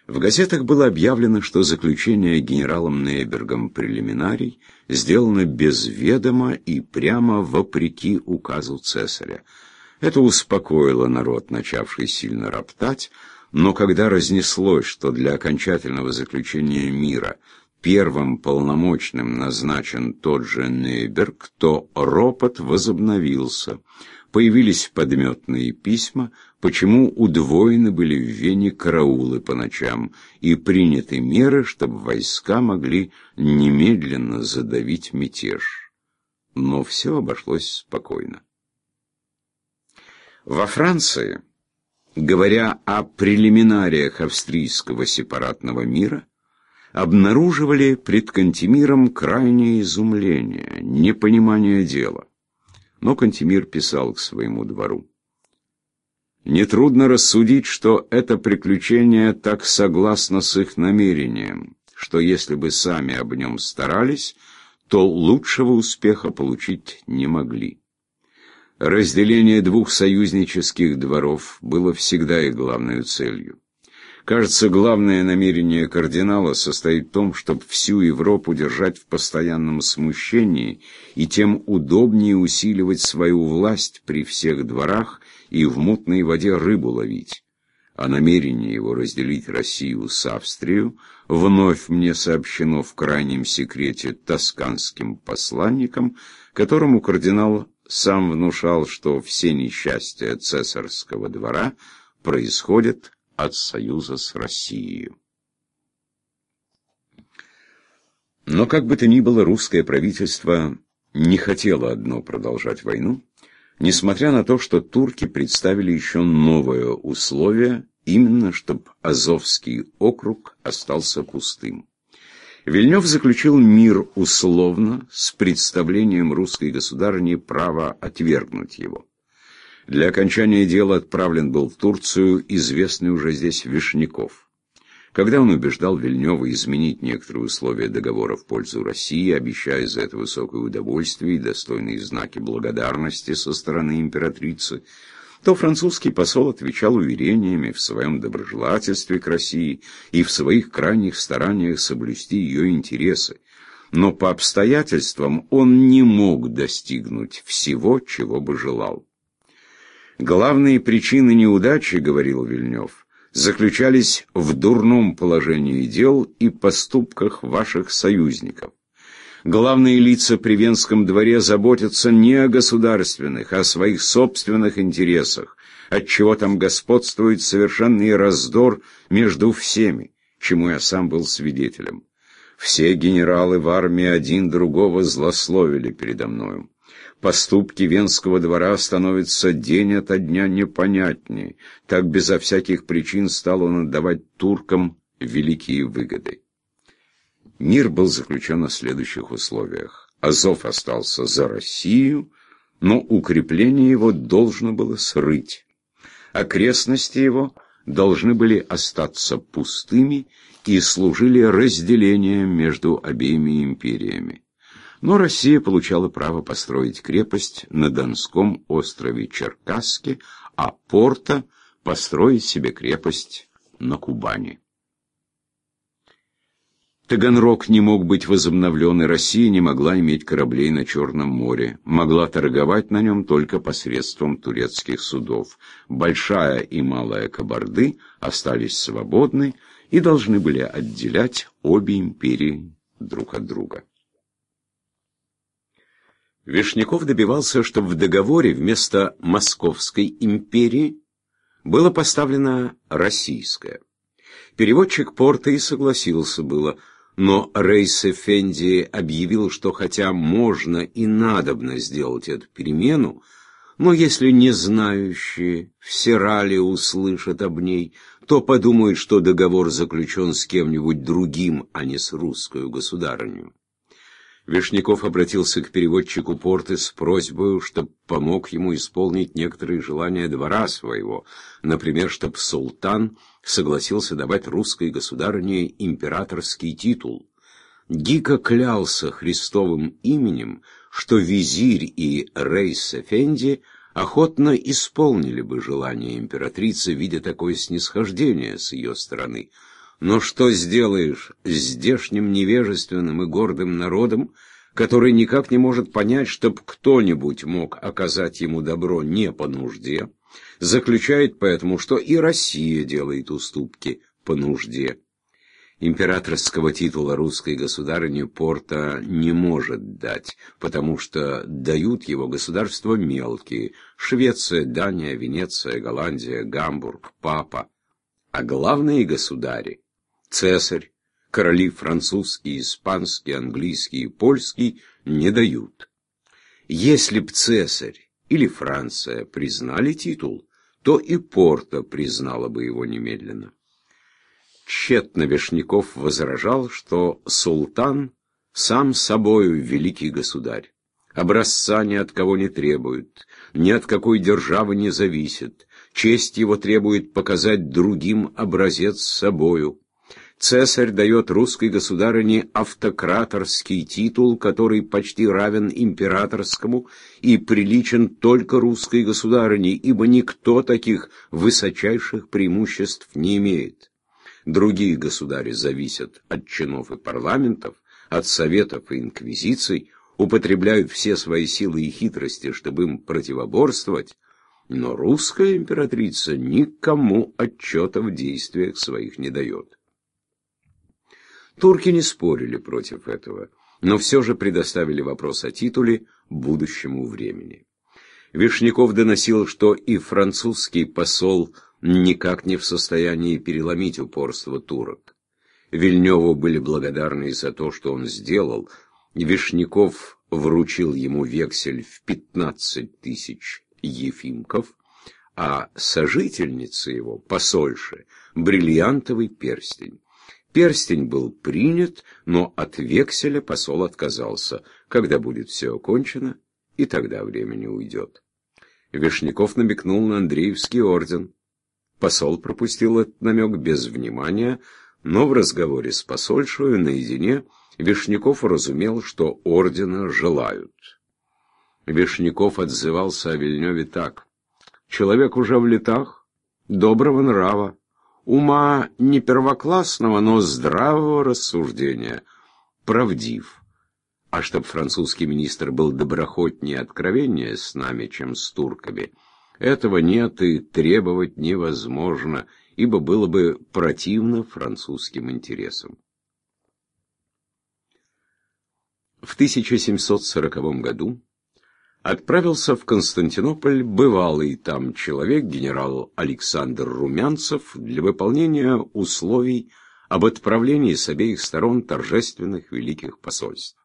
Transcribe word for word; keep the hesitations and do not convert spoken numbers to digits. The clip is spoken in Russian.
В газетах было объявлено, что заключение генералом Нейбергом прелиминарий сделано без ведома и прямо вопреки указу цесаря. Это успокоило народ, начавший сильно роптать, но когда разнеслось, что для окончательного заключения мира первым полномочным назначен тот же Нейберг, то ропот возобновился. Появились подметные письма, почему удвоены были в Вене караулы по ночам, и приняты меры, чтобы войска могли немедленно задавить мятеж. Но все обошлось спокойно. Во Франции, говоря о прелиминариях австрийского сепаратного мира, обнаруживали пред Кантемиром крайнее изумление, непонимание дела. Но Кантемир писал к своему двору: «Нетрудно рассудить, что это приключение так согласно с их намерением, что если бы сами об нем старались, то лучшего успеха получить не могли. Разделение двух союзнических дворов было всегда их главной целью. Кажется, главное намерение кардинала состоит в том, чтобы всю Европу держать в постоянном смущении и тем удобнее усиливать свою власть при всех дворах и в мутной воде рыбу ловить. А намерение его разделить Россию с Австрией вновь мне сообщено в крайнем секрете тосканским посланником, которому кардинал сам внушал, что все несчастья цесарского двора происходят от союза с Россией». Но как бы то ни было, русское правительство не хотело одно продолжать войну, несмотря на то, что турки представили еще новое условие, именно чтобы Азовский округ остался пустым. Вильнёв заключил мир условно, с представлением русской государыни права отвергнуть его. Для окончания дела отправлен был в Турцию известный уже здесь Вишняков. Когда он убеждал Вильнёва изменить некоторые условия договора в пользу России, обещая за это высокое удовольствие и достойные знаки благодарности со стороны императрицы, то французский посол отвечал уверениями в своем доброжелательстве к России и в своих крайних стараниях соблюсти ее интересы. Но по обстоятельствам он не мог достигнуть всего, чего бы желал. «Главные причины неудачи, — говорил Вильнёв, — заключались в дурном положении дел и поступках ваших союзников. Главные лица при Венском дворе заботятся не о государственных, а о своих собственных интересах, отчего там господствует совершенный раздор между всеми, чему я сам был свидетелем. Все генералы в армии один другого злословили передо мною. Поступки Венского двора становятся день ото дня непонятнее, так безо всяких причин стал он отдавать туркам великие выгоды». Мир был заключен на следующих условиях. Азов остался за Россию, но укрепление его должно было срыть. Окрестности его должны были остаться пустыми и служили разделением между обеими империями. Но Россия получала право построить крепость на Донском острове Черкасске, а Порто построить себе крепость на Кубани. Таганрог не мог быть возобновлен, и Россия не могла иметь кораблей на Черном море, могла торговать на нем только посредством турецких судов. Большая и Малая Кабарды остались свободны и должны были отделять обе империи друг от друга. Вишняков добивался, чтобы в договоре вместо Московской империи было поставлено российское. Переводчик Порто и согласился было, но Рейс-эфенди объявил, что хотя можно и надобно сделать эту перемену, но если не знающие в Серале услышат об ней, то подумают, что договор заключен с кем-нибудь другим, а не с русскою государынью. Вишняков обратился к переводчику Порты с просьбой, чтобы помог ему исполнить некоторые желания двора своего, например, чтобы султан согласился давать русской государыне императорский титул. Дико клялся Христовым именем, что визирь и Рейс-эфенди охотно исполнили бы желание императрицы, видя такое снисхождение с ее стороны, Но что сделаешь с здешним невежественным и гордым народом, который никак не может понять, чтоб кто-нибудь мог оказать ему добро не по нужде, заключает поэтому, что и Россия делает уступки по нужде. Императорского титула русской государыне Порта не может дать, потому что дают его государства мелкие – Швеция, Дания, Венеция, Голландия, Гамбург, Папа. А главные государи – Цесарь, короли французский, испанский, английский и польский – не дают. Если б Цесарь или Франция признали титул, то и Порта признала бы его немедленно. Тщетно Вишняков возражал, что султан сам собою великий государь. Образца ни от кого не требует, ни от какой державы не зависит. Честь его требует показать другим образец собою. Цесарь дает русской государыне автократорский титул, который почти равен императорскому и приличен только русской государыне, ибо никто таких высочайших преимуществ не имеет. Другие государи зависят от чинов и парламентов, от советов и инквизиций, употребляют все свои силы и хитрости, чтобы им противоборствовать, но русская императрица никому отчета в действиях своих не дает. Турки не спорили против этого, но все же предоставили вопрос о титуле будущему времени. Вишняков доносил, что и французский посол никак не в состоянии переломить упорство турок. Вильнёву были благодарны и за то, что он сделал. Вишняков вручил ему вексель в пятнадцать тысяч ефимков, а сожительнице его, посольше, бриллиантовый перстень. Перстень был принят, но от векселя посол отказался. Когда будет все окончено, и тогда времени уйдет. Вишняков намекнул на Андреевский орден. Посол пропустил этот намек без внимания, но в разговоре с посольшею наедине Вишняков разумел, что ордена желают. Вишняков отзывался о Вильнёве так: «Человек уже в летах, доброго нрава, ума не первоклассного, но здравого рассуждения, правдив. А чтоб французский министр был доброхотнее и откровеннее с нами, чем с турками, этого нет и требовать невозможно, ибо было бы противно французским интересам». В тысяча семьсот сороковом году отправился в Константинополь бывалый там человек, генерал Александр Румянцев, для выполнения условий об отправлении с обеих сторон торжественных великих посольств.